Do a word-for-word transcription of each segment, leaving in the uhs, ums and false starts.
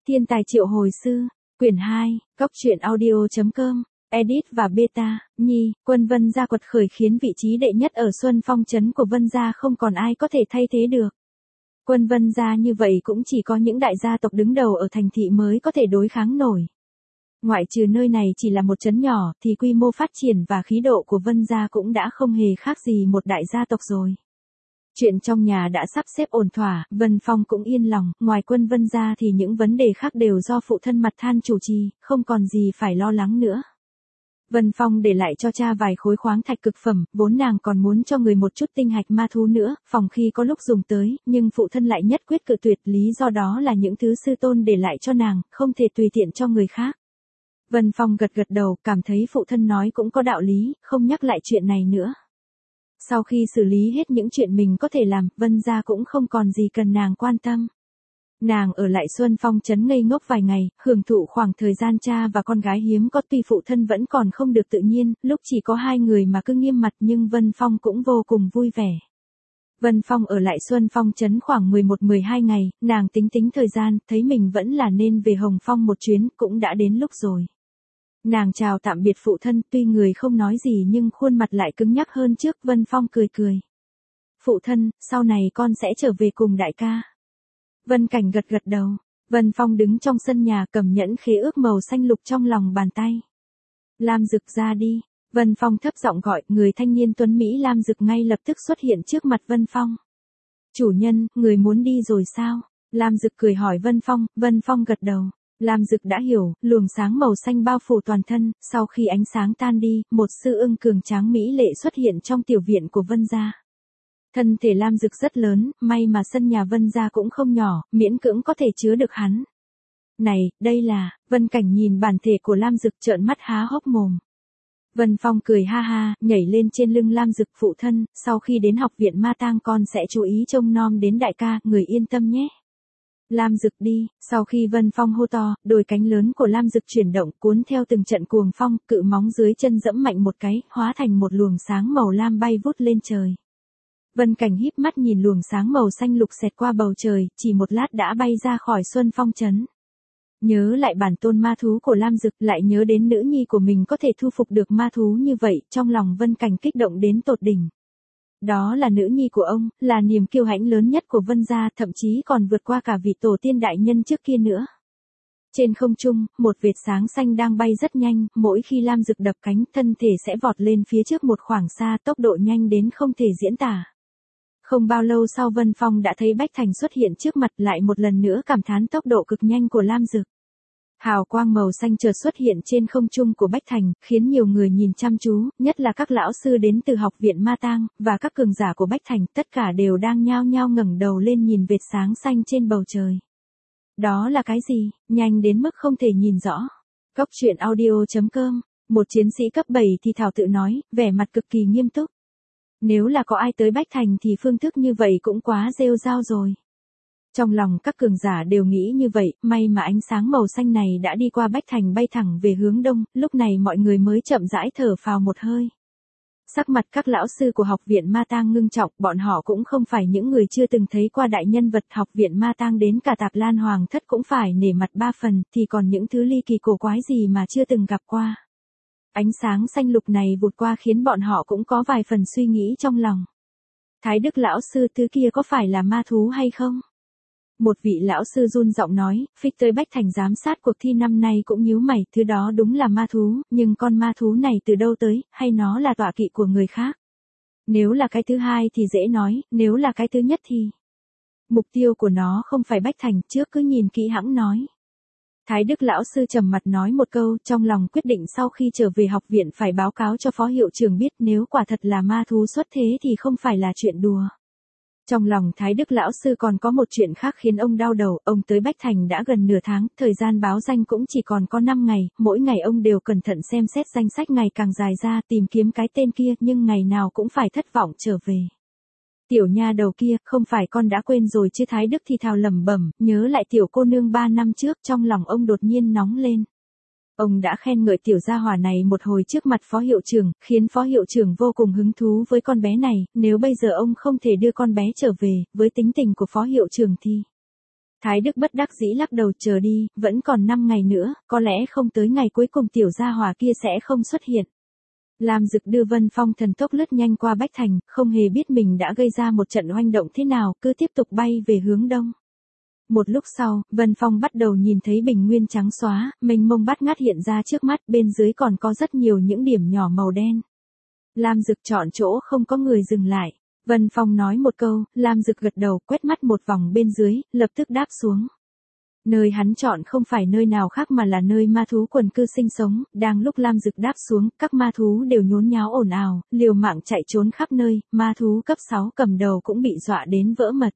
Thiên tài triệu hồi sư, quyển hai, góc truyện audio.com, edit và beta, Nhi, quân Vân Gia quật khởi khiến vị trí đệ nhất ở Xuân Phong trấn của Vân Gia không còn ai có thể thay thế được. Quân Vân Gia như vậy cũng chỉ có những đại gia tộc đứng đầu ở thành thị mới có thể đối kháng nổi. Ngoại trừ nơi này chỉ là một trấn nhỏ thì quy mô phát triển và khí độ của Vân Gia cũng đã không hề khác gì một đại gia tộc rồi. Chuyện trong nhà đã sắp xếp ổn thỏa, Vân Phong cũng yên lòng, ngoài quân Vân Gia thì những vấn đề khác đều do phụ thân Mặt Than chủ trì, không còn gì phải lo lắng nữa. Vân Phong để lại cho cha vài khối khoáng thạch cực phẩm, vốn nàng còn muốn cho người một chút tinh hạch ma thú nữa, phòng khi có lúc dùng tới, nhưng phụ thân lại nhất quyết cự tuyệt, lý do đó là những thứ sư tôn để lại cho nàng, không thể tùy tiện cho người khác. Vân Phong gật gật đầu, cảm thấy phụ thân nói cũng có đạo lý, không nhắc lại chuyện này nữa. Sau khi xử lý hết những chuyện mình có thể làm, Vân Gia cũng không còn gì cần nàng quan tâm. Nàng ở lại Xuân Phong trấn ngây ngốc vài ngày, hưởng thụ khoảng thời gian cha và con gái hiếm có, tuy phụ thân vẫn còn không được tự nhiên, lúc chỉ có hai người mà cứ nghiêm mặt, nhưng Vân Phong cũng vô cùng vui vẻ. Vân Phong ở lại Xuân Phong trấn khoảng mười một mười hai ngày, nàng tính tính thời gian, thấy mình vẫn là nên về Hồng Phong một chuyến, cũng đã đến lúc rồi. Nàng chào tạm biệt phụ thân, tuy người không nói gì nhưng khuôn mặt lại cứng nhắc hơn trước. Vân Phong cười cười. Phụ thân, sau này con sẽ trở về cùng đại ca. Vân Cảnh gật gật đầu. Vân Phong đứng trong sân nhà cầm nhẫn khế ước màu xanh lục trong lòng bàn tay. Lam Dực ra đi. Vân Phong thấp giọng gọi, người thanh niên tuấn Mỹ Lam Dực ngay lập tức xuất hiện trước mặt Vân Phong. Chủ nhân, người muốn đi rồi sao? Lam Dực cười hỏi Vân Phong. Vân Phong gật đầu. Lam Dực đã hiểu, luồng sáng màu xanh bao phủ toàn thân, sau khi ánh sáng tan đi, một sư ưng cường tráng mỹ lệ xuất hiện trong tiểu viện của Vân Gia. Thân thể Lam Dực rất lớn, may mà sân nhà Vân Gia cũng không nhỏ, miễn cưỡng có thể chứa được hắn. Này, đây là, Vân Cảnh nhìn bản thể của Lam Dực trợn mắt há hốc mồm. Vân Phong cười ha ha, nhảy lên trên lưng Lam Dực. Phụ thân, sau khi đến học viện Ma Tang con sẽ chú ý trông nom đến đại ca, người yên tâm nhé. Lam Dực đi. Sau khi Vân Phong hô to, đôi cánh lớn của Lam Dực chuyển động, cuốn theo từng trận cuồng phong, cự móng dưới chân dẫm mạnh một cái, hóa thành một luồng sáng màu lam bay vút lên trời. Vân Cảnh híp mắt nhìn luồng sáng màu xanh lục xẹt qua bầu trời, chỉ một lát đã bay ra khỏi Xuân Phong trấn. Nhớ lại bản tôn ma thú của Lam Dực, lại nhớ đến nữ nhi của mình có thể thu phục được ma thú như vậy, trong lòng Vân Cảnh kích động đến tột đỉnh. Đó là nữ nhi của ông, là niềm kiêu hãnh lớn nhất của Vân Gia, thậm chí còn vượt qua cả vị tổ tiên đại nhân trước kia nữa. Trên không trung, một vệt sáng xanh đang bay rất nhanh, mỗi khi Lam Dực đập cánh, thân thể sẽ vọt lên phía trước một khoảng xa, tốc độ nhanh đến không thể diễn tả. Không bao lâu sau Vân Phong đã thấy Bách Thành xuất hiện trước mặt, lại một lần nữa cảm thán tốc độ cực nhanh của Lam Dực. Hào quang màu xanh chợt xuất hiện trên không trung của Bách Thành, khiến nhiều người nhìn chăm chú, nhất là các lão sư đến từ học viện Ma Tang, và các cường giả của Bách Thành, tất cả đều đang nhao nhao ngẩng đầu lên nhìn vệt sáng xanh trên bầu trời. Đó là cái gì? Nhanh đến mức không thể nhìn rõ. Góc truyện audio.com, một chiến sĩ cấp bảy thì thảo tự nói, vẻ mặt cực kỳ nghiêm túc. Nếu là có ai tới Bách Thành thì phương thức như vậy cũng quá rêu rao rồi. Trong lòng các cường giả đều nghĩ như vậy, may mà ánh sáng màu xanh này đã đi qua Bách Thành bay thẳng về hướng đông, lúc này mọi người mới chậm rãi thở phào một hơi. Sắc mặt các lão sư của học viện Ma Tang ngưng trọng, bọn họ cũng không phải những người chưa từng thấy qua đại nhân vật học viện Ma Tang, đến cả Tạp Lan Hoàng thất cũng phải nể mặt ba phần, thì còn những thứ ly kỳ cổ quái gì mà chưa từng gặp qua. Ánh sáng xanh lục này vụt qua khiến bọn họ cũng có vài phần suy nghĩ trong lòng. Thái Đức lão sư thứ kia có phải là ma thú hay không? Một vị lão sư run giọng nói, Phích tới Bách Thành giám sát cuộc thi năm nay cũng nhíu mày, thứ đó đúng là ma thú, nhưng con ma thú này từ đâu tới, hay nó là tọa kỵ của người khác? Nếu là cái thứ hai thì dễ nói, nếu là cái thứ nhất thì... Mục tiêu của nó không phải Bách Thành, trước cứ nhìn kỹ hãng nói. Thái Đức lão sư trầm mặt nói một câu, trong lòng quyết định sau khi trở về học viện phải báo cáo cho phó hiệu trưởng biết, nếu quả thật là ma thú xuất thế thì không phải là chuyện đùa. Trong lòng Thái Đức lão sư còn có một chuyện khác khiến ông đau đầu, ông tới Bách Thành đã gần nửa tháng, thời gian báo danh cũng chỉ còn có năm ngày, mỗi ngày ông đều cẩn thận xem xét danh sách ngày càng dài ra, tìm kiếm cái tên kia, nhưng ngày nào cũng phải thất vọng trở về. Tiểu nha đầu kia, không phải con đã quên rồi chứ? Thái Đức thì thào lẩm bẩm, nhớ lại tiểu cô nương ba năm trước, trong lòng ông đột nhiên nóng lên. Ông đã khen ngợi tiểu gia hỏa này một hồi trước mặt phó hiệu trưởng, khiến phó hiệu trưởng vô cùng hứng thú với con bé này, nếu bây giờ ông không thể đưa con bé trở về, với tính tình của phó hiệu trưởng thì... Thái Đức bất đắc dĩ lắc đầu, chờ đi, vẫn còn năm ngày nữa, có lẽ không tới ngày cuối cùng tiểu gia hỏa kia sẽ không xuất hiện. Lam Dực đưa Vân Phong thần tốc lướt nhanh qua Bách Thành, không hề biết mình đã gây ra một trận oanh động thế nào, cứ tiếp tục bay về hướng đông. Một lúc sau, Vân Phong bắt đầu nhìn thấy bình nguyên trắng xóa, mênh mông bát ngát hiện ra trước mắt, bên dưới còn có rất nhiều những điểm nhỏ màu đen. Lam Dực chọn chỗ không có người dừng lại. Vân Phong nói một câu, Lam Dực gật đầu, quét mắt một vòng bên dưới, lập tức đáp xuống. Nơi hắn chọn không phải nơi nào khác mà là nơi ma thú quần cư sinh sống, đang lúc Lam Dực đáp xuống, các ma thú đều nhốn nháo ồn ào, liều mạng chạy trốn khắp nơi, ma thú cấp sáu cầm đầu cũng bị dọa đến vỡ mật.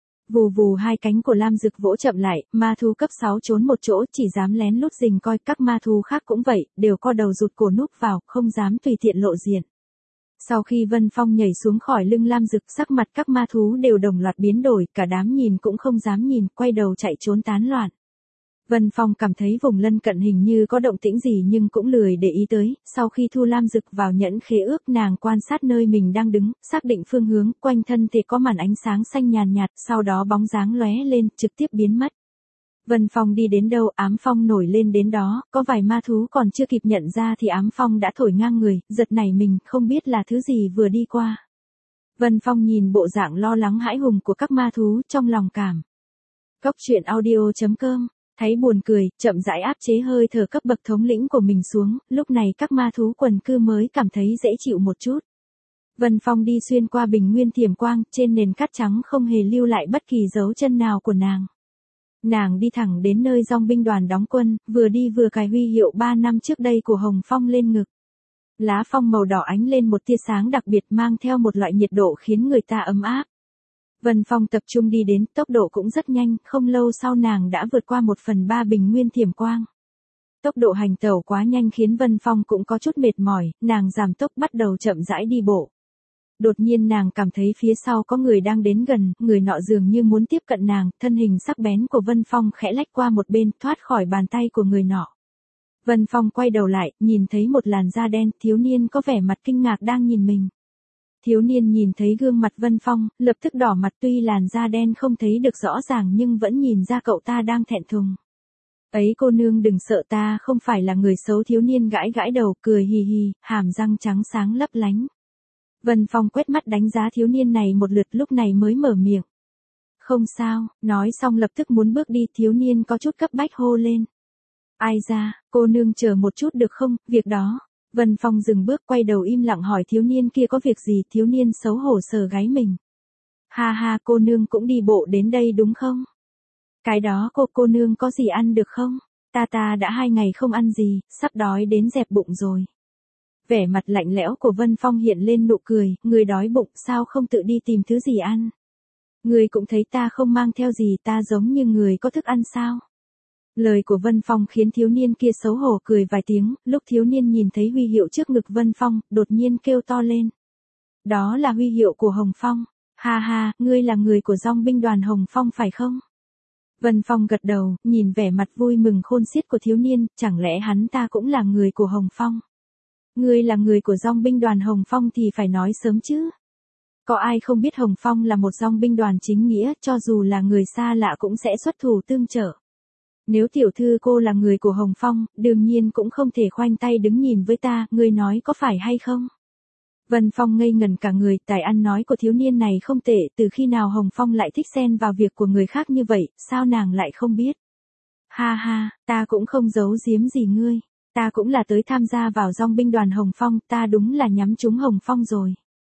Vù vù hai cánh của Lam Dực vỗ chậm lại, ma thú cấp sáu trốn một chỗ, chỉ dám lén lút rình coi, các ma thú khác cũng vậy, đều co đầu rụt cổ núp vào, không dám tùy tiện lộ diện. Sau khi Vân Phong nhảy xuống khỏi lưng Lam Dực, sắc mặt các ma thú đều đồng loạt biến đổi, cả đám nhìn cũng không dám nhìn, quay đầu chạy trốn tán loạn. Vân Phong cảm thấy vùng lân cận hình như có động tĩnh gì nhưng cũng lười để ý tới, sau khi thu Lam Dực vào nhẫn khế ước, nàng quan sát nơi mình đang đứng, xác định phương hướng, quanh thân thì có màn ánh sáng xanh nhàn nhạt, sau đó bóng dáng lóe lên, trực tiếp biến mất. Vân Phong đi đến đâu, ám phong nổi lên đến đó, có vài ma thú còn chưa kịp nhận ra thì ám phong đã thổi ngang người, giật nảy mình, không biết là thứ gì vừa đi qua. Vân Phong nhìn bộ dạng lo lắng hãi hùng của các ma thú, trong lòng cảm. Cốc truyện audio chấm com, thấy buồn cười, chậm rãi áp chế hơi thở cấp bậc thống lĩnh của mình xuống, lúc này các ma thú quần cư mới cảm thấy dễ chịu một chút. Vân Phong đi xuyên qua bình nguyên thiểm quang, trên nền cát trắng không hề lưu lại bất kỳ dấu chân nào của nàng. Nàng đi thẳng đến nơi dòng binh đoàn đóng quân, vừa đi vừa cài huy hiệu ba năm trước đây của Hồng Phong lên ngực. Lá phong màu đỏ ánh lên một tia sáng đặc biệt, mang theo một loại nhiệt độ khiến người ta ấm áp. Vân Phong tập trung đi đến, tốc độ cũng rất nhanh, không lâu sau nàng đã vượt qua một phần ba bình nguyên thiểm quang. Tốc độ hành tẩu quá nhanh khiến Vân Phong cũng có chút mệt mỏi, nàng giảm tốc bắt đầu chậm rãi đi bộ. Đột nhiên nàng cảm thấy phía sau có người đang đến gần, người nọ dường như muốn tiếp cận nàng, thân hình sắc bén của Vân Phong khẽ lách qua một bên, thoát khỏi bàn tay của người nọ. Vân Phong quay đầu lại, nhìn thấy một làn da đen, thiếu niên có vẻ mặt kinh ngạc đang nhìn mình. Thiếu niên nhìn thấy gương mặt Vân Phong, lập tức đỏ mặt, tuy làn da đen không thấy được rõ ràng nhưng vẫn nhìn ra cậu ta đang thẹn thùng. Ấy cô nương đừng sợ, ta không phải là người xấu, thiếu niên gãi gãi đầu, cười hì hì, hàm răng trắng sáng lấp lánh. Vân Phong quét mắt đánh giá thiếu niên này một lượt, lúc này mới mở miệng. Không sao, nói xong lập tức muốn bước đi, thiếu niên có chút cấp bách hô lên. Ai ra, cô nương chờ một chút được không, việc đó. Vân Phong dừng bước, quay đầu im lặng hỏi thiếu niên kia có việc gì, thiếu niên xấu hổ sờ gáy mình. Ha ha, cô nương cũng đi bộ đến đây đúng không? Cái đó cô cô nương có gì ăn được không? Ta ta đã hai ngày không ăn gì, sắp đói đến dẹp bụng rồi. Vẻ mặt lạnh lẽo của Vân Phong hiện lên nụ cười, người đói bụng sao không tự đi tìm thứ gì ăn? Người cũng thấy ta không mang theo gì, ta giống như người có thức ăn sao? Lời của Vân Phong khiến thiếu niên kia xấu hổ cười vài tiếng, lúc thiếu niên nhìn thấy huy hiệu trước ngực Vân Phong, đột nhiên kêu to lên. Đó là huy hiệu của Hồng Phong. Ha ha, ngươi là người của dòng binh đoàn Hồng Phong phải không? Vân Phong gật đầu, nhìn vẻ mặt vui mừng khôn xiết của thiếu niên, chẳng lẽ hắn ta cũng là người của Hồng Phong? Ngươi là người của dòng binh đoàn Hồng Phong thì phải nói sớm chứ. Có ai không biết Hồng Phong là một dòng binh đoàn chính nghĩa, cho dù là người xa lạ cũng sẽ xuất thủ tương trợ. Nếu tiểu thư cô là người của Hồng Phong, đương nhiên cũng không thể khoanh tay đứng nhìn với ta, ngươi nói có phải hay không? Vân Phong ngây ngẩn cả người, tài ăn nói của thiếu niên này không tệ, từ khi nào Hồng Phong lại thích xen vào việc của người khác như vậy, sao nàng lại không biết? Ha ha, ta cũng không giấu giếm gì ngươi, ta cũng là tới tham gia vào dòng binh đoàn Hồng Phong, ta đúng là nhắm trúng Hồng Phong rồi.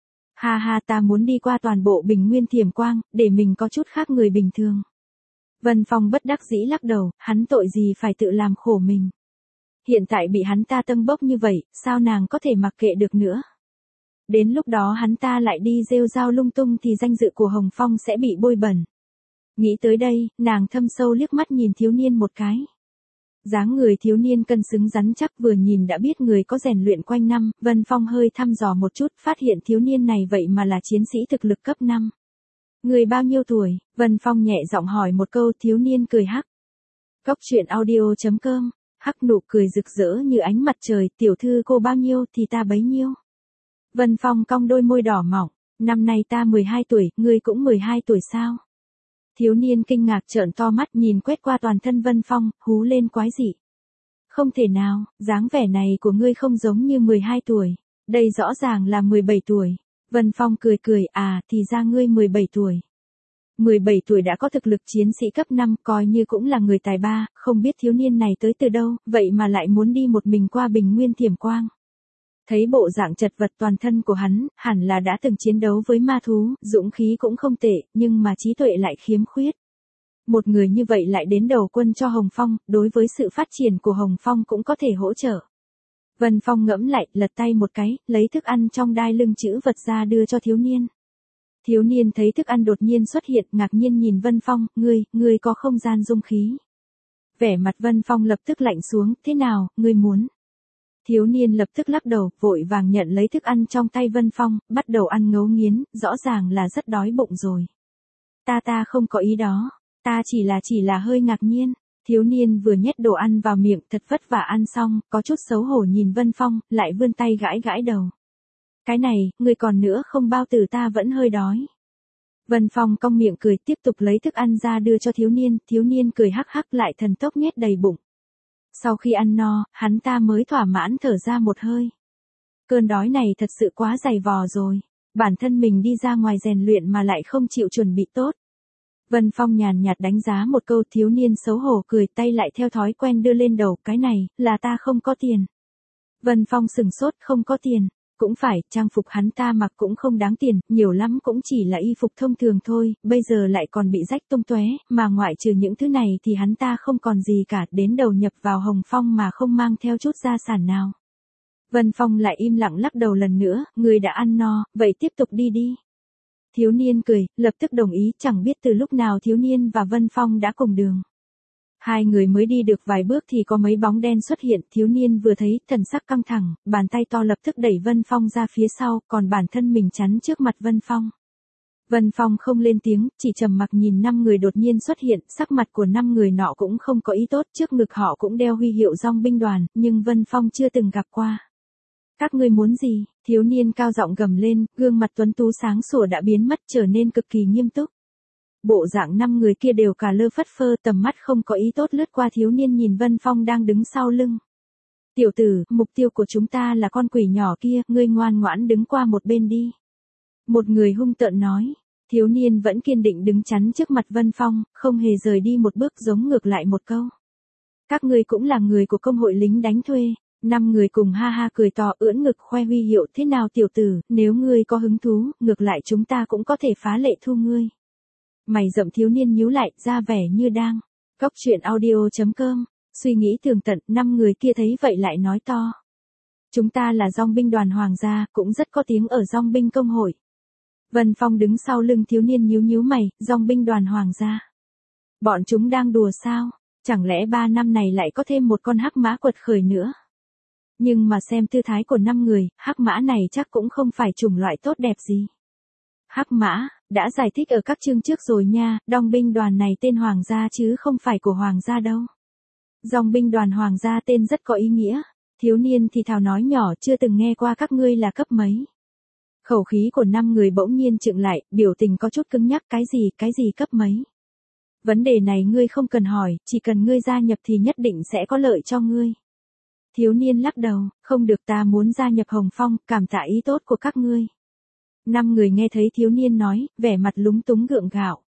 Ha ha, ta muốn đi qua toàn bộ bình nguyên thiểm quang, để mình có chút khác người bình thường. Vân Phong bất đắc dĩ lắc đầu, hắn tội gì phải tự làm khổ mình. Hiện tại bị hắn ta tâng bốc như vậy, sao nàng có thể mặc kệ được nữa. Đến lúc đó hắn ta lại đi rêu rao lung tung thì danh dự của Hồng Phong sẽ bị bôi bẩn. Nghĩ tới đây, nàng thâm sâu liếc mắt nhìn thiếu niên một cái. Dáng người thiếu niên cân xứng rắn chắc, vừa nhìn đã biết người có rèn luyện quanh năm, Vân Phong hơi thăm dò một chút, phát hiện thiếu niên này vậy mà là chiến sĩ thực lực cấp năm. Người bao nhiêu tuổi? Vân Phong nhẹ giọng hỏi một câu, thiếu niên cười hắc. Cốc truyện audio chấm com, hắc nụ cười rực rỡ như ánh mặt trời, tiểu thư cô bao nhiêu thì ta bấy nhiêu. Vân Phong cong đôi môi đỏ mỏng, năm nay ta mười hai tuổi, ngươi cũng mười hai tuổi sao? Thiếu niên kinh ngạc trợn to mắt nhìn quét qua toàn thân Vân Phong, hú lên quái dị. Không thể nào, dáng vẻ này của ngươi không giống như mười hai tuổi. Đây rõ ràng là mười bảy tuổi. Vân Phong cười cười, à, thì ra ngươi mười bảy tuổi. mười bảy tuổi đã có thực lực chiến sĩ cấp năm, coi như cũng là người tài ba, không biết thiếu niên này tới từ đâu, vậy mà lại muốn đi một mình qua bình nguyên Thiểm Quang. Thấy bộ dạng chật vật toàn thân của hắn, hẳn là đã từng chiến đấu với ma thú, dũng khí cũng không tệ, nhưng mà trí tuệ lại khiếm khuyết. Một người như vậy lại đến đầu quân cho Hồng Phong, đối với sự phát triển của Hồng Phong cũng có thể hỗ trợ. Vân Phong ngẫm lại, lật tay một cái, lấy thức ăn trong đai lưng chữ vật ra đưa cho thiếu niên. Thiếu niên thấy thức ăn đột nhiên xuất hiện, ngạc nhiên nhìn Vân Phong, ngươi, ngươi có không gian dung khí. Vẻ mặt Vân Phong lập tức lạnh xuống, thế nào, ngươi muốn? Thiếu niên lập tức lắc đầu, vội vàng nhận lấy thức ăn trong tay Vân Phong, bắt đầu ăn ngấu nghiến, rõ ràng là rất đói bụng rồi. Ta ta không có ý đó, ta chỉ là chỉ là hơi ngạc nhiên. Thiếu niên vừa nhét đồ ăn vào miệng, thật vất vả ăn xong, có chút xấu hổ nhìn Vân Phong, lại vươn tay gãi gãi đầu. Cái này, ngươi còn nữa không bao tử ta vẫn hơi đói. Vân Phong cong miệng cười, tiếp tục lấy thức ăn ra đưa cho thiếu niên, thiếu niên cười hắc hắc lại thần tốc nhét đầy bụng. Sau khi ăn no, hắn ta mới thỏa mãn thở ra một hơi. Cơn đói này thật sự quá dày vò rồi, bản thân mình đi ra ngoài rèn luyện mà lại không chịu chuẩn bị tốt. Vân Phong nhàn nhạt đánh giá một câu, thiếu niên xấu hổ cười, tay lại theo thói quen đưa lên đầu, cái này, là ta không có tiền. Vân Phong sừng sốt, không có tiền, cũng phải, trang phục hắn ta mặc cũng không đáng tiền, nhiều lắm cũng chỉ là y phục thông thường thôi, bây giờ lại còn bị rách tung tóe, mà ngoại trừ những thứ này thì hắn ta không còn gì cả, đến đầu nhập vào Hồng Phong mà không mang theo chút gia sản nào. Vân Phong lại im lặng lắc đầu lần nữa, người đã ăn no, vậy tiếp tục đi đi. Thiếu niên cười, lập tức đồng ý, chẳng biết từ lúc nào thiếu niên và Vân Phong đã cùng đường. Hai người mới đi được vài bước thì có mấy bóng đen xuất hiện, thiếu niên vừa thấy, thần sắc căng thẳng, bàn tay to lập tức đẩy Vân Phong ra phía sau, còn bản thân mình chắn trước mặt Vân Phong. Vân Phong không lên tiếng, chỉ trầm mặc nhìn năm người đột nhiên xuất hiện, sắc mặt của năm người nọ cũng không có ý tốt, trước ngực họ cũng đeo huy hiệu dòng binh đoàn, nhưng Vân Phong chưa từng gặp qua. Các ngươi muốn gì? Thiếu niên cao giọng gầm lên, gương mặt tuấn tú sáng sủa đã biến mất trở nên cực kỳ nghiêm túc. Bộ dạng năm người kia đều cả lơ phất phơ, tầm mắt không có ý tốt lướt qua thiếu niên nhìn Vân Phong đang đứng sau lưng. Tiểu tử, mục tiêu của chúng ta là con quỷ nhỏ kia, ngươi ngoan ngoãn đứng qua một bên đi. Một người hung tợn nói, thiếu niên vẫn kiên định đứng chắn trước mặt Vân Phong, không hề rời đi một bước giống ngược lại một câu. Các ngươi cũng là người của công hội lính đánh thuê. Năm người cùng ha ha cười to ưỡn ngực khoe huy hiệu, thế nào tiểu tử, nếu ngươi có hứng thú, ngược lại chúng ta cũng có thể phá lệ thu ngươi. Mày rậm thiếu niên nhíu lại, ra vẻ như đang. Góc truyện audio chấm com, suy nghĩ tường tận, năm người kia thấy vậy lại nói to. Chúng ta là dòng binh đoàn hoàng gia, cũng rất có tiếng ở dòng binh công hội. Vân Phong đứng sau lưng thiếu niên nhíu nhíu mày, dòng binh đoàn hoàng gia. Bọn chúng đang đùa sao, chẳng lẽ ba năm này lại có thêm một con hắc mã quật khởi nữa. Nhưng mà xem tư thái của năm người, hắc mã này chắc cũng không phải chủng loại tốt đẹp gì. Hắc mã, đã giải thích ở các chương trước rồi nha, dòng binh đoàn này tên hoàng gia chứ không phải của hoàng gia đâu. Dòng binh đoàn hoàng gia tên rất có ý nghĩa, thiếu niên thì thào nói nhỏ chưa từng nghe qua các ngươi là cấp mấy. Khẩu khí của năm người bỗng nhiên chững lại, biểu tình có chút cứng nhắc, cái gì, cái gì cấp mấy. Vấn đề này ngươi không cần hỏi, chỉ cần ngươi gia nhập thì nhất định sẽ có lợi cho ngươi. Thiếu niên lắc đầu, không được, ta muốn gia nhập Hồng Phong, cảm tạ ý tốt của các ngươi. Năm người nghe thấy thiếu niên nói, vẻ mặt lúng túng gượng gạo.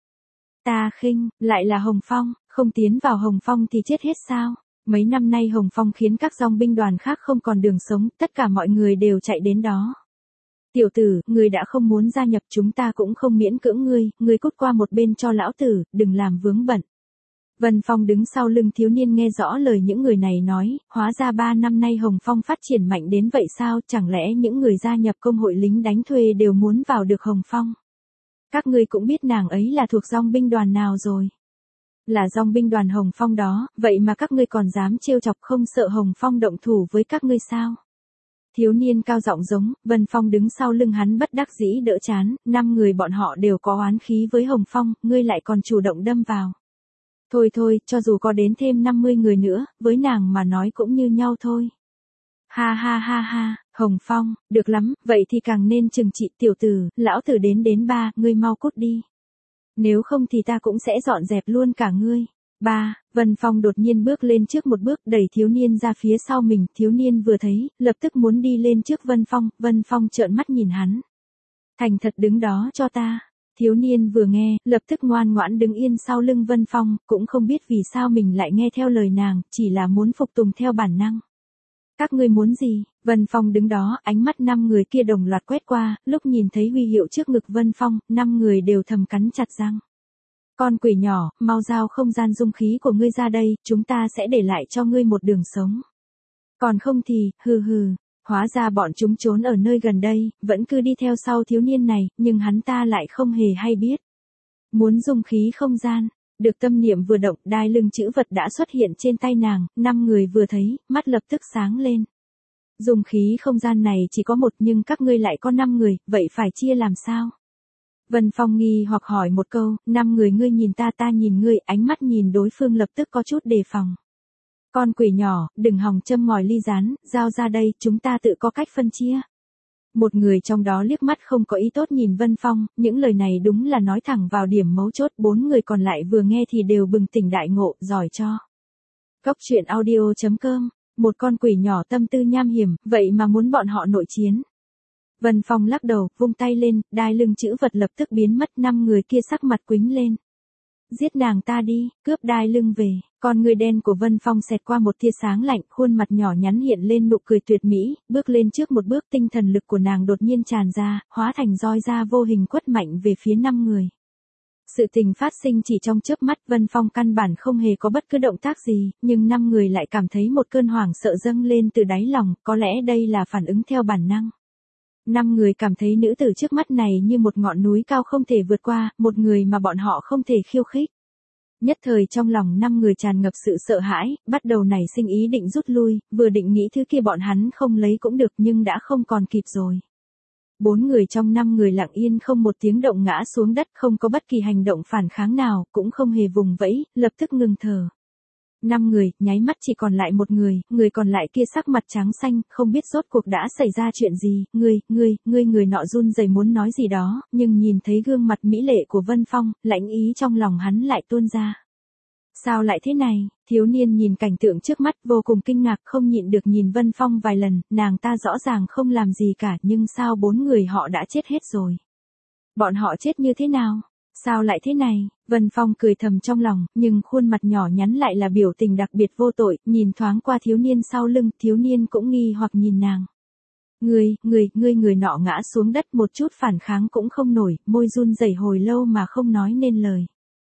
Ta khinh, lại là Hồng Phong, không tiến vào Hồng Phong thì chết hết sao? Mấy năm nay Hồng Phong khiến các dòng binh đoàn khác không còn đường sống, tất cả mọi người đều chạy đến đó. Tiểu tử, ngươi đã không muốn gia nhập chúng ta cũng không miễn cưỡng ngươi, ngươi cút qua một bên cho lão tử, đừng làm vướng bận. Vân Phong đứng sau lưng thiếu niên nghe rõ lời những người này nói, hóa ra ba năm nay Hồng Phong phát triển mạnh đến vậy sao, chẳng lẽ những người gia nhập công hội lính đánh thuê đều muốn vào được Hồng Phong. Các ngươi cũng biết nàng ấy là thuộc dòng binh đoàn nào rồi. Là dòng binh đoàn Hồng Phong đó, vậy mà các ngươi còn dám trêu chọc, không sợ Hồng Phong động thủ với các ngươi sao? Thiếu niên cao giọng giống, Vân Phong đứng sau lưng hắn bất đắc dĩ đỡ chán, năm người bọn họ đều có oán khí với Hồng Phong, ngươi lại còn chủ động đâm vào. Thôi thôi, cho dù có đến thêm năm mươi người nữa, với nàng mà nói cũng như nhau thôi. Ha ha ha ha, Hồng Phong, được lắm, vậy thì càng nên trừng trị tiểu tử, lão tử đến đến ba, ngươi mau cút đi. Nếu không thì ta cũng sẽ dọn dẹp luôn cả ngươi. Ba, Vân Phong đột nhiên bước lên trước một bước đẩy thiếu niên ra phía sau mình, thiếu niên vừa thấy, lập tức muốn đi lên trước Vân Phong, Vân Phong trợn mắt nhìn hắn. Thành thật đứng đó cho ta. Thiếu niên vừa nghe, lập tức ngoan ngoãn đứng yên sau lưng Vân Phong, cũng không biết vì sao mình lại nghe theo lời nàng, chỉ là muốn phục tùng theo bản năng. Các ngươi muốn gì? Vân Phong đứng đó, ánh mắt năm người kia đồng loạt quét qua, lúc nhìn thấy huy hiệu trước ngực Vân Phong, năm người đều thầm cắn chặt răng. Con quỷ nhỏ, mau giao không gian dung khí của ngươi ra đây, chúng ta sẽ để lại cho ngươi một đường sống. Còn không thì, hừ hừ, hóa ra bọn chúng trốn ở nơi gần đây, vẫn cứ đi theo sau thiếu niên này, nhưng hắn ta lại không hề hay biết. Muốn dung khí không gian, được tâm niệm vừa động, đai lưng chữ vật đã xuất hiện trên tay nàng, năm người vừa thấy, mắt lập tức sáng lên. Dung khí không gian này chỉ có một nhưng các ngươi lại có năm người, vậy phải chia làm sao? Vân Phong nghi hoặc hỏi một câu, năm người ngươi nhìn ta ta nhìn ngươi, ánh mắt nhìn đối phương lập tức có chút đề phòng. Con quỷ nhỏ, đừng hòng châm ngòi ly rán, giao ra đây, chúng ta tự có cách phân chia. Một người trong đó liếc mắt không có ý tốt nhìn Vân Phong, những lời này đúng là nói thẳng vào điểm mấu chốt, bốn người còn lại vừa nghe thì đều bừng tỉnh đại ngộ, giỏi cho. Góc truyện audio chấm com, một con quỷ nhỏ tâm tư nham hiểm, vậy mà muốn bọn họ nội chiến. Vân Phong lắc đầu, vung tay lên, đai lưng chữ vật lập tức biến mất, năm người kia sắc mặt quĩnh lên. Giết nàng ta đi, cướp đai lưng về, con người đen của Vân Phong xẹt qua một tia sáng lạnh, khuôn mặt nhỏ nhắn hiện lên nụ cười tuyệt mỹ, bước lên trước một bước, tinh thần lực của nàng đột nhiên tràn ra, hóa thành roi da vô hình quất mạnh về phía năm người. Sự tình phát sinh chỉ trong chớp mắt, Vân Phong căn bản không hề có bất cứ động tác gì, nhưng năm người lại cảm thấy một cơn hoảng sợ dâng lên từ đáy lòng, có lẽ đây là phản ứng theo bản năng. Năm người cảm thấy nữ tử trước mắt này như một ngọn núi cao không thể vượt qua, một người mà bọn họ không thể khiêu khích. Nhất thời trong lòng năm người tràn ngập sự sợ hãi, bắt đầu nảy sinh ý định rút lui, vừa định nghĩ thứ kia bọn hắn không lấy cũng được nhưng đã không còn kịp rồi. Bốn người trong năm người lặng yên không một tiếng động ngã xuống đất, không có bất kỳ hành động phản kháng nào, cũng không hề vùng vẫy, lập tức ngừng thở. Năm người, nháy mắt chỉ còn lại một người, người còn lại kia sắc mặt trắng xanh, không biết rốt cuộc đã xảy ra chuyện gì, ngươi, ngươi, ngươi người nọ run rẩy muốn nói gì đó, nhưng nhìn thấy gương mặt mỹ lệ của Vân Phong, lãnh ý trong lòng hắn lại tuôn ra. Sao lại thế này, thiếu niên nhìn cảnh tượng trước mắt vô cùng kinh ngạc không nhịn được nhìn Vân Phong vài lần, nàng ta rõ ràng không làm gì cả nhưng sao bốn người họ đã chết hết rồi. Bọn họ chết như thế nào? Sao lại thế này? Vân Phong cười thầm trong lòng, nhưng khuôn mặt nhỏ nhắn lại là biểu tình đặc biệt vô tội, nhìn thoáng qua thiếu niên sau lưng, thiếu niên cũng nghi hoặc nhìn nàng. Ngươi, ngươi, ngươi người nọ ngã xuống đất một chút phản kháng cũng không nổi, môi run rẩy hồi lâu mà không nói nên lời.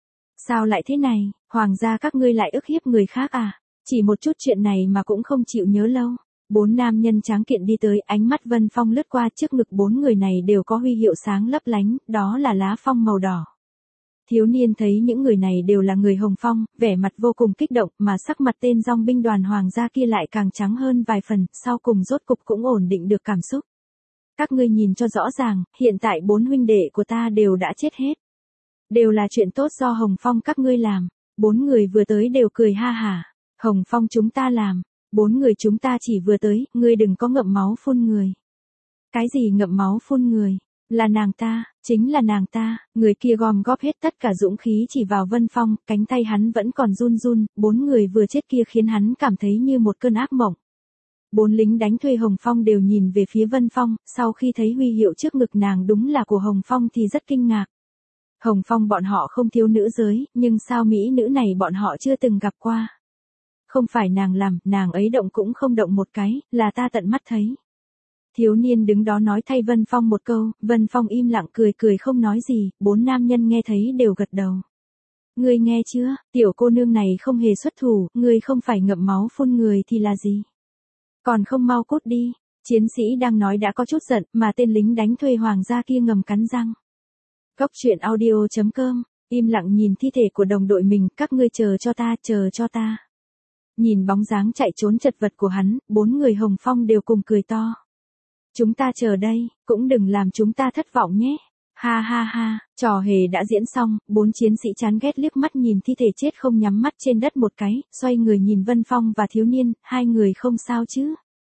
Sao lại thế này, hoàng gia các ngươi lại ức hiếp người khác à? Chỉ một chút chuyện này mà cũng không chịu nhớ lâu. Bốn nam nhân tráng kiện đi tới, ánh mắt Vân Phong lướt qua trước ngực bốn người này đều có huy hiệu sáng lấp lánh, đó là lá phong màu đỏ. Thiếu niên thấy những người này đều là người Hồng Phong, vẻ mặt vô cùng kích động mà sắc mặt tên dòng binh đoàn hoàng gia kia lại càng trắng hơn vài phần, sau cùng rốt cục cũng ổn định được cảm xúc. Các ngươi nhìn cho rõ ràng, hiện tại bốn huynh đệ của ta đều đã chết hết. Đều là chuyện tốt do Hồng Phong các ngươi làm. Bốn người vừa tới đều cười ha hả. Hồng Phong chúng ta làm. Bốn người chúng ta chỉ vừa tới, ngươi đừng có ngậm máu phun người. Cái gì ngậm máu phun người? Là nàng ta, chính là nàng ta. Người kia gom góp hết tất cả dũng khí chỉ vào Vân Phong, cánh tay hắn vẫn còn run run, bốn người vừa chết kia khiến hắn cảm thấy như một cơn ác mộng. Bốn lính đánh thuê Hồng Phong đều nhìn về phía Vân Phong, sau khi thấy huy hiệu trước ngực nàng đúng là của Hồng Phong thì rất kinh ngạc. Hồng Phong bọn họ không thiếu nữ giới, nhưng sao mỹ nữ này bọn họ chưa từng gặp qua. Không phải nàng làm, nàng ấy động cũng không động một cái, là ta tận mắt thấy. Thiếu niên đứng đó nói thay Vân Phong một câu, Vân Phong im lặng cười cười không nói gì, bốn nam nhân nghe thấy đều gật đầu. Ngươi nghe chưa, tiểu cô nương này không hề xuất thủ, ngươi không phải ngậm máu phun người thì là gì? Còn không mau cút đi, chiến sĩ đang nói đã có chút giận, mà tên lính đánh thuê hoàng gia kia ngầm cắn răng. Góc truyện audio chấm com, im lặng nhìn thi thể của đồng đội mình, các ngươi chờ cho ta, chờ cho ta. Nhìn bóng dáng chạy trốn chật vật của hắn, bốn người Hồng Phong đều cùng cười to. Chúng ta chờ đây, cũng đừng làm chúng ta thất vọng nhé. Ha ha ha, trò hề đã diễn xong, bốn chiến sĩ chán ghét liếc mắt nhìn thi thể chết không nhắm mắt trên đất một cái, xoay người nhìn Vân Phong và thiếu niên, hai người không sao chứ.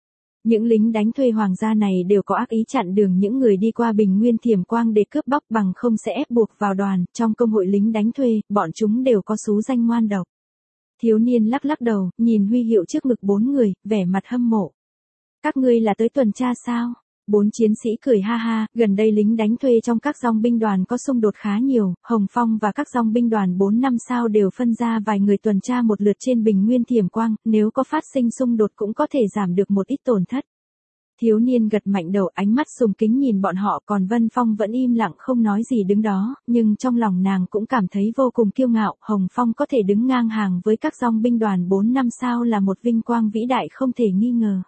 Những lính đánh thuê hoàng gia này đều có ác ý chặn đường những người đi qua Bình Nguyên Thiểm Quang để cướp bóc, bằng không sẽ ép buộc vào đoàn. Trong công hội lính đánh thuê, bọn chúng đều có xú danh ngoan độc. Thiếu niên lắc lắc đầu, nhìn huy hiệu trước ngực bốn người, vẻ mặt hâm mộ. Các ngươi là tới tuần tra sao? Bốn chiến sĩ cười ha ha, gần đây lính đánh thuê trong các dòng binh đoàn có xung đột khá nhiều, Hồng Phong và các dòng binh đoàn bốn năm sao đều phân ra vài người tuần tra một lượt trên Bình Nguyên Thiểm Quang, nếu có phát sinh xung đột cũng có thể giảm được một ít tổn thất. Thiếu niên gật mạnh đầu, ánh mắt sùng kính nhìn bọn họ, còn Vân Phong vẫn im lặng không nói gì đứng đó, nhưng trong lòng nàng cũng cảm thấy vô cùng kiêu ngạo, Hồng Phong có thể đứng ngang hàng với các dòng binh đoàn bốn năm sao là một vinh quang vĩ đại không thể nghi ngờ.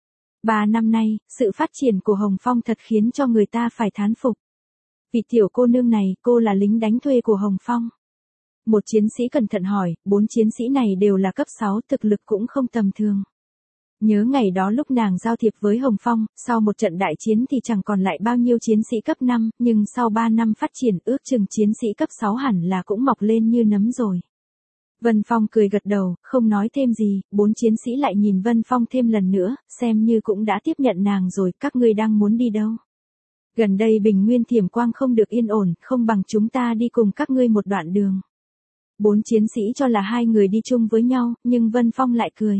Ba năm nay, sự phát triển của Hồng Phong thật khiến cho người ta phải thán phục. Vị tiểu cô nương này, cô là lính đánh thuê của Hồng Phong. Một chiến sĩ cẩn thận hỏi, bốn chiến sĩ này đều là cấp sáu, thực lực cũng không tầm thường. Nhớ ngày đó lúc nàng giao thiệp với Hồng Phong, sau một trận đại chiến thì chẳng còn lại bao nhiêu chiến sĩ cấp năm, nhưng sau ba năm phát triển ước chừng chiến sĩ cấp sáu hẳn là cũng mọc lên như nấm rồi. Vân Phong cười gật đầu, không nói thêm gì, bốn chiến sĩ lại nhìn Vân Phong thêm lần nữa, xem như cũng đã tiếp nhận nàng rồi, các ngươi đang muốn đi đâu? Gần đây Bình Nguyên Thiểm Quang không được yên ổn, không bằng chúng ta đi cùng các ngươi một đoạn đường. Bốn chiến sĩ cho là hai người đi chung với nhau, nhưng Vân Phong lại cười.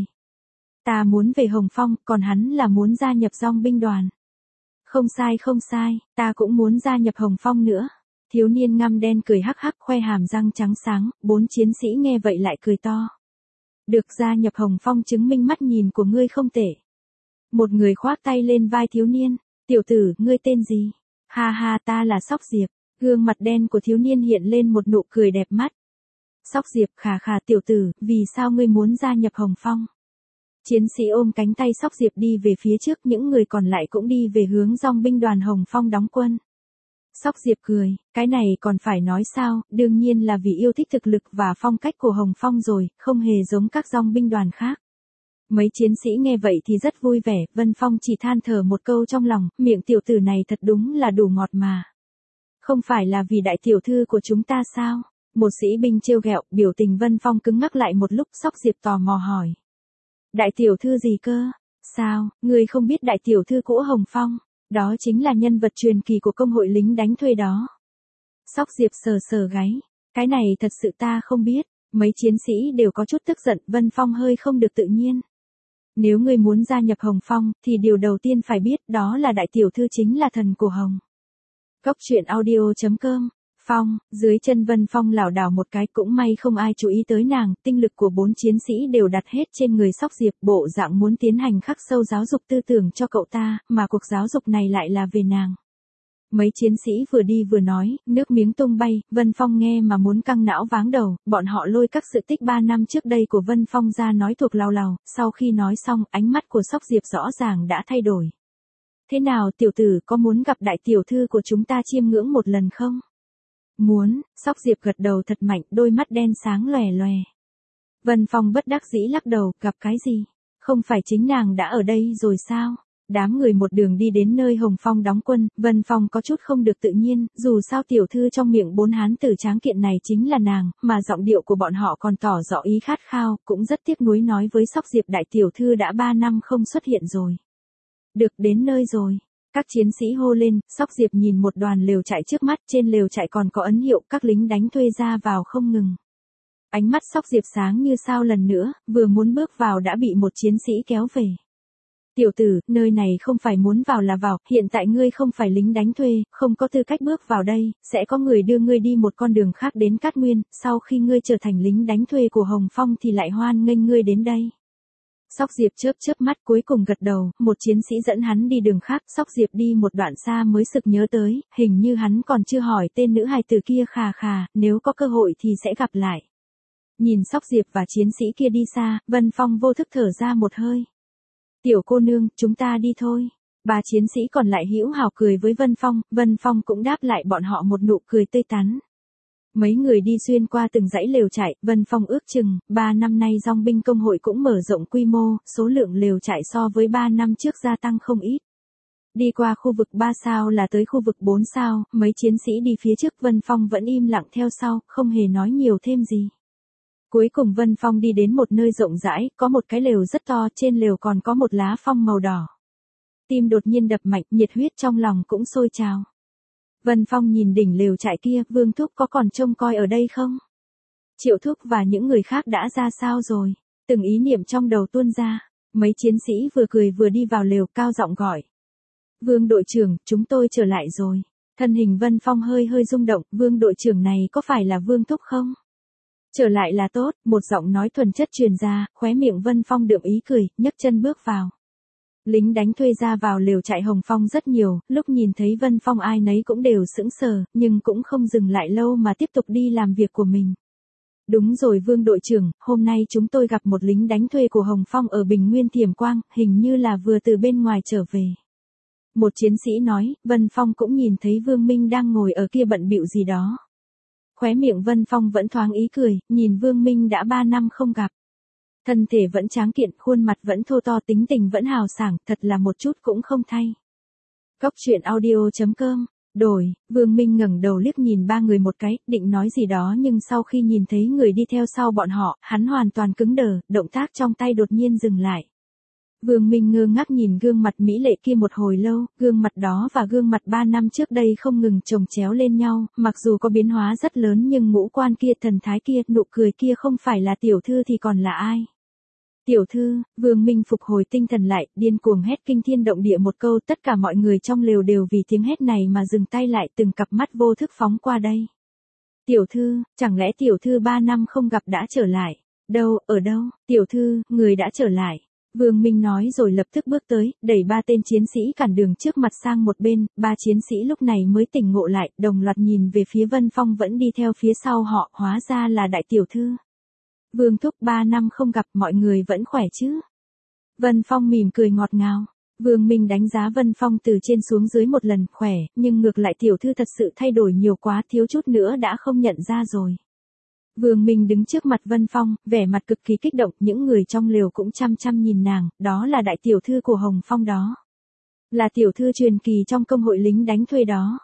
Ta muốn về Hồng Phong, còn hắn là muốn gia nhập dòng binh đoàn. Không sai không sai, ta cũng muốn gia nhập Hồng Phong nữa. Thiếu niên ngăm đen cười hắc hắc, khoe hàm răng trắng sáng, bốn chiến sĩ nghe vậy lại cười to. Được gia nhập Hồng Phong chứng minh mắt nhìn của ngươi không tệ. Một người khoác tay lên vai thiếu niên, tiểu tử, ngươi tên gì? Ha ha, ta là Sóc Diệp. Gương mặt đen của thiếu niên hiện lên một nụ cười đẹp mắt. Sóc Diệp, khà khà tiểu tử, vì sao ngươi muốn gia nhập Hồng Phong? Chiến sĩ ôm cánh tay Sóc Diệp đi về phía trước, những người còn lại cũng đi về hướng dòng binh đoàn Hồng Phong đóng quân. Sóc Diệp cười, cái này còn phải nói sao, đương nhiên là vì yêu thích thực lực và phong cách của Hồng Phong rồi, không hề giống các dòng binh đoàn khác. Mấy chiến sĩ nghe vậy thì rất vui vẻ, Vân Phong chỉ than thở một câu trong lòng, miệng tiểu tử này thật đúng là đủ ngọt mà. Không phải là vì đại tiểu thư của chúng ta sao? Một sĩ binh trêu ghẹo, biểu tình Vân Phong cứng ngắc lại một lúc, Sóc Diệp tò mò hỏi. Đại tiểu thư gì cơ? Sao, ngươi không biết đại tiểu thư cũ Hồng Phong? Đó chính là nhân vật truyền kỳ của công hội lính đánh thuê đó. Sóc Diệp sờ sờ gáy. Cái này thật sự ta không biết. Mấy chiến sĩ đều có chút tức giận, Vân Phong hơi không được tự nhiên. Nếu ngươi muốn gia nhập Hồng Phong, thì điều đầu tiên phải biết đó là đại tiểu thư chính là thần của Hồng. Cốc truyện audio chấm com. Phong, dưới chân Vân Phong lảo đảo một cái, cũng may không ai chú ý tới nàng, tinh lực của bốn chiến sĩ đều đặt hết trên người Sóc Diệp, bộ dạng muốn tiến hành khắc sâu giáo dục tư tưởng cho cậu ta, mà cuộc giáo dục này lại là về nàng. Mấy chiến sĩ vừa đi vừa nói, nước miếng tung bay, Vân Phong nghe mà muốn căng não váng đầu, bọn họ lôi các sự tích ba năm trước đây của Vân Phong ra nói thuộc lào lào, sau khi nói xong, ánh mắt của Sóc Diệp rõ ràng đã thay đổi. Thế nào tiểu tử, có muốn gặp đại tiểu thư của chúng ta chiêm ngưỡng một lần không? Muốn, Sóc Diệp gật đầu thật mạnh, đôi mắt đen sáng lòe lòe. Vân Phong bất đắc dĩ lắc đầu, gặp cái gì? Không phải chính nàng đã ở đây rồi sao? Đám người một đường đi đến nơi Hồng Phong đóng quân, Vân Phong có chút không được tự nhiên, dù sao tiểu thư trong miệng bốn hán tử tráng kiện này chính là nàng, mà giọng điệu của bọn họ còn tỏ rõ ý khát khao, cũng rất tiếc nuối nói với Sóc Diệp đại tiểu thư đã ba năm không xuất hiện rồi. Được, đến nơi rồi. Các chiến sĩ hô lên, Sóc Diệp nhìn một đoàn lều trại trước mắt, trên lều trại còn có ấn hiệu, các lính đánh thuê ra vào không ngừng. Ánh mắt Sóc Diệp sáng như sao lần nữa, vừa muốn bước vào đã bị một chiến sĩ kéo về. Tiểu tử, nơi này không phải muốn vào là vào, hiện tại ngươi không phải lính đánh thuê, không có tư cách bước vào đây, sẽ có người đưa ngươi đi một con đường khác đến Cát Nguyên, sau khi ngươi trở thành lính đánh thuê của Hồng Phong thì lại hoan nghênh ngươi đến đây. Sóc Diệp chớp chớp mắt cuối cùng gật đầu, một chiến sĩ dẫn hắn đi đường khác, Sóc Diệp đi một đoạn xa mới sực nhớ tới, hình như hắn còn chưa hỏi tên nữ hài tử kia khà khà, nếu có cơ hội thì sẽ gặp lại. Nhìn Sóc Diệp và chiến sĩ kia đi xa, Vân Phong vô thức thở ra một hơi. Tiểu cô nương, chúng ta đi thôi. Ba chiến sĩ còn lại hữu hào cười với Vân Phong, Vân Phong cũng đáp lại bọn họ một nụ cười tươi tắn. Mấy người đi xuyên qua từng dãy lều trại, Vân Phong ước chừng, ba năm nay dòng binh công hội cũng mở rộng quy mô, số lượng lều trại so với ba năm trước gia tăng không ít. Đi qua khu vực ba sao là tới khu vực bốn sao, mấy chiến sĩ đi phía trước, Vân Phong vẫn im lặng theo sau, không hề nói nhiều thêm gì. Cuối cùng Vân Phong đi đến một nơi rộng rãi, có một cái lều rất to, trên lều còn có một lá phong màu đỏ. tim đột nhiên đập mạnh, nhiệt huyết trong lòng cũng sôi trào. Vân Phong nhìn đỉnh lều trại kia, Vương Thúc có còn trông coi ở đây không? Triệu Thúc và những người khác đã ra sao rồi? Từng ý niệm trong đầu tuôn ra, mấy chiến sĩ vừa cười vừa đi vào lều cao giọng gọi. Vương đội trưởng, chúng tôi trở lại rồi. Thân hình Vân Phong hơi hơi rung động, Vương đội trưởng này có phải là Vương Thúc không? Trở lại là tốt, một giọng nói thuần chất truyền ra, khóe miệng Vân Phong đượm ý cười, nhấc chân bước vào. Lính đánh thuê ra vào lều trại Hồng Phong rất nhiều, lúc nhìn thấy Vân Phong ai nấy cũng đều sững sờ, nhưng cũng không dừng lại lâu mà tiếp tục đi làm việc của mình. Đúng rồi Vương đội trưởng, hôm nay chúng tôi gặp một lính đánh thuê của Hồng Phong ở Bình Nguyên Thiểm Quang, hình như là vừa từ bên ngoài trở về. Một chiến sĩ nói, Vân Phong cũng nhìn thấy Vương Minh đang ngồi ở kia bận bịu gì đó. Khóe miệng Vân Phong vẫn thoáng ý cười, nhìn Vương Minh đã ba năm không gặp. Thân thể vẫn tráng kiện, khuôn mặt vẫn thô to, tính tình vẫn hào sảng, thật là một chút cũng không thay. Góc truyện audio chấm com, đổi, Vương Minh ngẩng đầu liếc nhìn ba người một cái, định nói gì đó nhưng sau khi nhìn thấy người đi theo sau bọn họ, hắn hoàn toàn cứng đờ, động tác trong tay đột nhiên dừng lại. Vương Minh ngơ ngác nhìn gương mặt mỹ lệ kia một hồi lâu, gương mặt đó và gương mặt ba năm trước đây không ngừng chồng chéo lên nhau, mặc dù có biến hóa rất lớn nhưng ngũ quan kia, thần thái kia, nụ cười kia không phải là tiểu thư thì còn là ai. Tiểu thư, Vương Minh phục hồi tinh thần lại, điên cuồng hét kinh thiên động địa một câu, tất cả mọi người trong lều đều vì tiếng hét này mà dừng tay lại, từng cặp mắt vô thức phóng qua đây. Tiểu thư, chẳng lẽ tiểu thư ba năm không gặp đã trở lại? Đâu, ở đâu? Tiểu thư, người đã trở lại. Vương Minh nói rồi lập tức bước tới, đẩy ba tên chiến sĩ cản đường trước mặt sang một bên, ba chiến sĩ lúc này mới tỉnh ngộ lại, đồng loạt nhìn về phía Vân Phong vẫn đi theo phía sau họ, hóa ra là đại tiểu thư. Vương Thúc ba năm không gặp, mọi người vẫn khỏe chứ? Vân Phong mỉm cười ngọt ngào. Vương Minh đánh giá Vân Phong từ trên xuống dưới một lần, khỏe, nhưng ngược lại tiểu thư thật sự thay đổi nhiều quá, thiếu chút nữa đã không nhận ra rồi. Vương Minh đứng trước mặt Vân Phong, vẻ mặt cực kỳ kích động, những người trong lều cũng chăm chăm nhìn nàng, đó là đại tiểu thư của Hồng Phong đó. Là tiểu thư truyền kỳ trong công hội lính đánh thuê đó.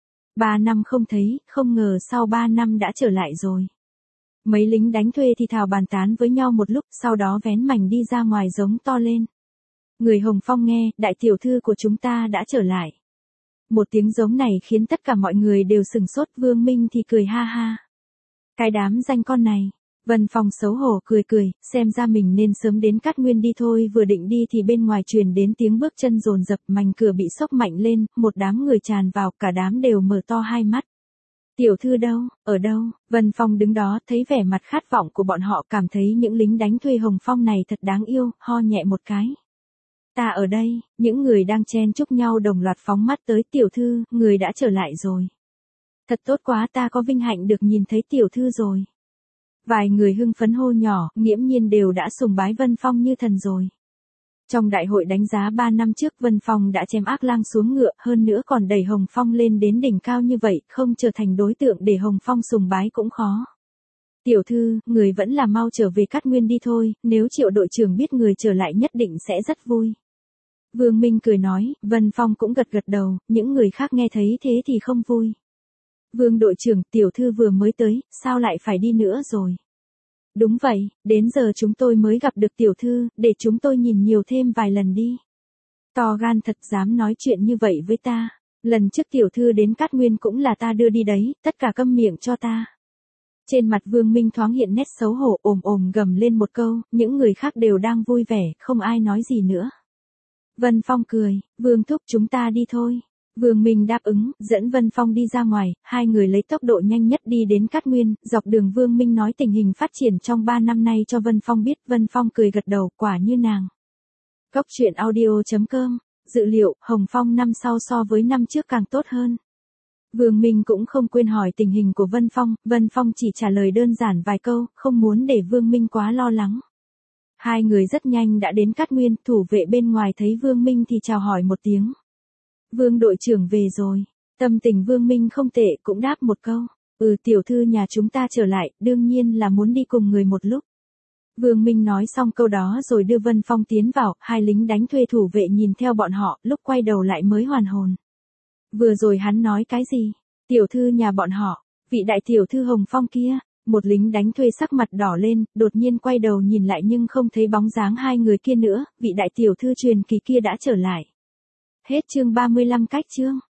Ba năm không thấy, không ngờ sau ba năm đã trở lại rồi. Mấy lính đánh thuê thì thào bàn tán với nhau một lúc, sau đó vén mảnh đi ra ngoài giống to lên. Người Hồng Phong nghe, đại tiểu thư của chúng ta đã trở lại. Một tiếng giống này khiến tất cả mọi người đều sừng sốt, Vương Minh thì cười ha ha. Cái đám danh con này. Vân Phong xấu hổ cười cười, xem ra mình nên sớm đến Cát Nguyên đi thôi, vừa định đi thì bên ngoài truyền đến tiếng bước chân dồn dập, mảnh cửa bị xốc mạnh lên, một đám người tràn vào, cả đám đều mở to hai mắt. Tiểu thư đâu, ở đâu? Vân Phong đứng đó, thấy vẻ mặt khát vọng của bọn họ, cảm thấy những lính đánh thuê Hồng Phong này thật đáng yêu, ho nhẹ một cái. Ta ở đây, những người đang chen chúc nhau đồng loạt phóng mắt tới, tiểu thư, người đã trở lại rồi. Thật tốt quá, ta có vinh hạnh được nhìn thấy tiểu thư rồi. Vài người hưng phấn hô nhỏ, nghiễm nhiên đều đã sùng bái Vân Phong như thần rồi. Trong đại hội đánh giá ba năm trước, Vân Phong đã chém Ác Lang xuống ngựa, hơn nữa còn đẩy Hồng Phong lên đến đỉnh cao như vậy, không trở thành đối tượng để Hồng Phong sùng bái cũng khó. Tiểu thư, người vẫn là mau trở về Cát Nguyên đi thôi, nếu Triệu đội trưởng biết người trở lại nhất định sẽ rất vui. Vương Minh cười nói, Vân Phong cũng gật gật đầu, những người khác nghe thấy thế thì không vui. Vương đội trưởng, tiểu thư vừa mới tới, sao lại phải đi nữa rồi? Đúng vậy, đến giờ chúng tôi mới gặp được tiểu thư, để chúng tôi nhìn nhiều thêm vài lần đi. To gan thật, dám nói chuyện như vậy với ta. Lần trước tiểu thư đến Cát Nguyên cũng là ta đưa đi đấy, tất cả câm miệng cho ta. Trên mặt Vương Minh thoáng hiện nét xấu hổ, ồm ồm gầm lên một câu, những người khác đều đang vui vẻ, không ai nói gì nữa. Vân Phong cười, Vương thúc chúng ta đi thôi. Vương Minh đáp ứng, dẫn Vân Phong đi ra ngoài, hai người lấy tốc độ nhanh nhất đi đến Cát Nguyên, dọc đường Vương Minh nói tình hình phát triển trong ba năm nay cho Vân Phong biết, Vân Phong cười gật đầu, quả như nàng. Góc truyện audio chấm com, dự liệu, Hồng Phong năm sau so với năm trước càng tốt hơn. Vương Minh cũng không quên hỏi tình hình của Vân Phong, Vân Phong chỉ trả lời đơn giản vài câu, không muốn để Vương Minh quá lo lắng. Hai người rất nhanh đã đến Cát Nguyên, thủ vệ bên ngoài thấy Vương Minh thì chào hỏi một tiếng. Vương đội trưởng về rồi. Tâm tình Vương Minh không tệ, cũng đáp một câu. Ừ, tiểu thư nhà chúng ta trở lại, đương nhiên là muốn đi cùng người một lúc. Vương Minh nói xong câu đó rồi đưa Vân Phong tiến vào, hai lính đánh thuê thủ vệ nhìn theo bọn họ, lúc quay đầu lại mới hoàn hồn. Vừa rồi hắn nói cái gì? Tiểu thư nhà bọn họ, vị đại tiểu thư Hồng Phong kia. Một lính đánh thuê sắc mặt đỏ lên, đột nhiên quay đầu nhìn lại nhưng không thấy bóng dáng hai người kia nữa, vị đại tiểu thư truyền kỳ kia đã trở lại. Hết chương ba mươi lăm cách chương.